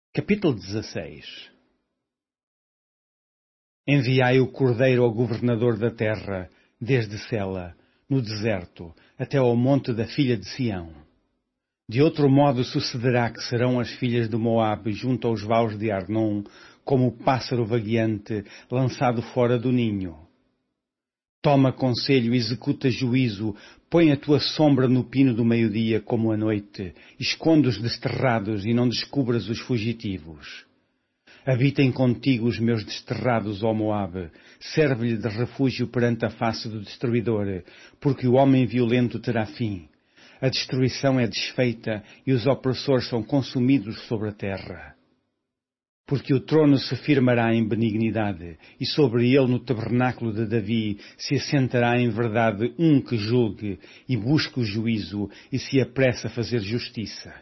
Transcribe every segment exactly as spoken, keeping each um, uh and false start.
Capítulo dezasseis. Enviai o Cordeiro ao governador da terra, desde Sela, no deserto, até ao monte da filha de Sião. De outro modo sucederá que serão as filhas de Moabe junto aos vaus de Arnon, como o pássaro vagueante lançado fora do ninho. Toma conselho, executa juízo, põe a tua sombra no pino do meio-dia como a noite, esconde os desterrados e não descubras os fugitivos. Habitem contigo os meus desterrados, ó Moabe, serve-lhe de refúgio perante a face do destruidor, porque o homem violento terá fim. A destruição é desfeita e os opressores são consumidos sobre a terra. Porque o trono se firmará em benignidade, e sobre ele no tabernáculo de Davi se assentará em verdade um que julgue, e busque o juízo, e se apressa a fazer justiça.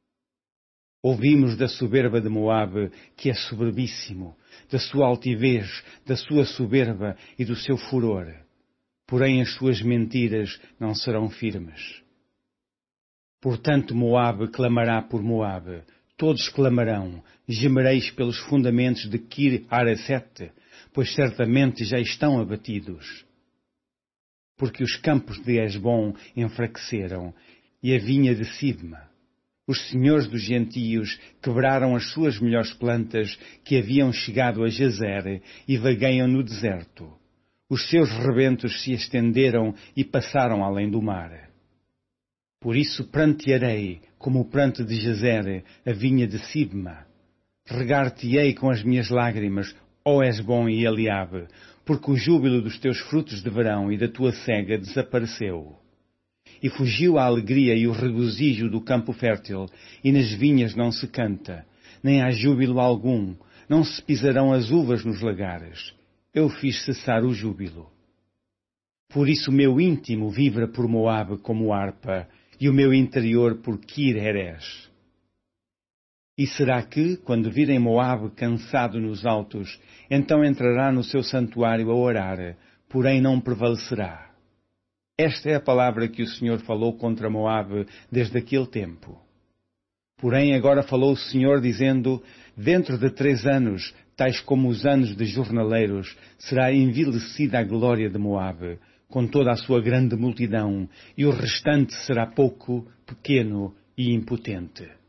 Ouvimos da soberba de Moabe, que é soberbíssimo, da sua altivez, da sua soberba e do seu furor. Porém as suas mentiras não serão firmes. Portanto Moabe clamará por Moabe, todos clamarão, gemereis pelos fundamentos de Kir-Haresete, pois certamente já estão abatidos. Porque os campos de Hesbom enfraqueceram, e a vinha de Sibma. Os senhores dos gentios quebraram as suas melhores plantas que haviam chegado a Jazer e vagueiam no deserto. Os seus rebentos se estenderam e passaram além do mar. Por isso prantearei, como o pranto de Jazer, a vinha de Sibma. Regar-te-ei com as minhas lágrimas, ó Hesbom e Eliabe, porque o júbilo dos teus frutos de verão e da tua cega desapareceu. E fugiu a alegria e o regozijo do campo fértil, e nas vinhas não se canta, nem há júbilo algum, não se pisarão as uvas nos lagares. Eu fiz cessar o júbilo. Por isso o meu íntimo vibra por Moabe como harpa, e o meu interior por Kir-Heres. E será que, quando virem Moabe cansado nos altos, então entrará no seu santuário a orar, porém não prevalecerá. Esta é a palavra que o Senhor falou contra Moabe desde aquele tempo. Porém agora falou o Senhor dizendo, dentro de três anos, tais como os anos de jornaleiros, será envilecida a glória de Moabe, com toda a sua grande multidão, e o restante será pouco, pequeno e impotente.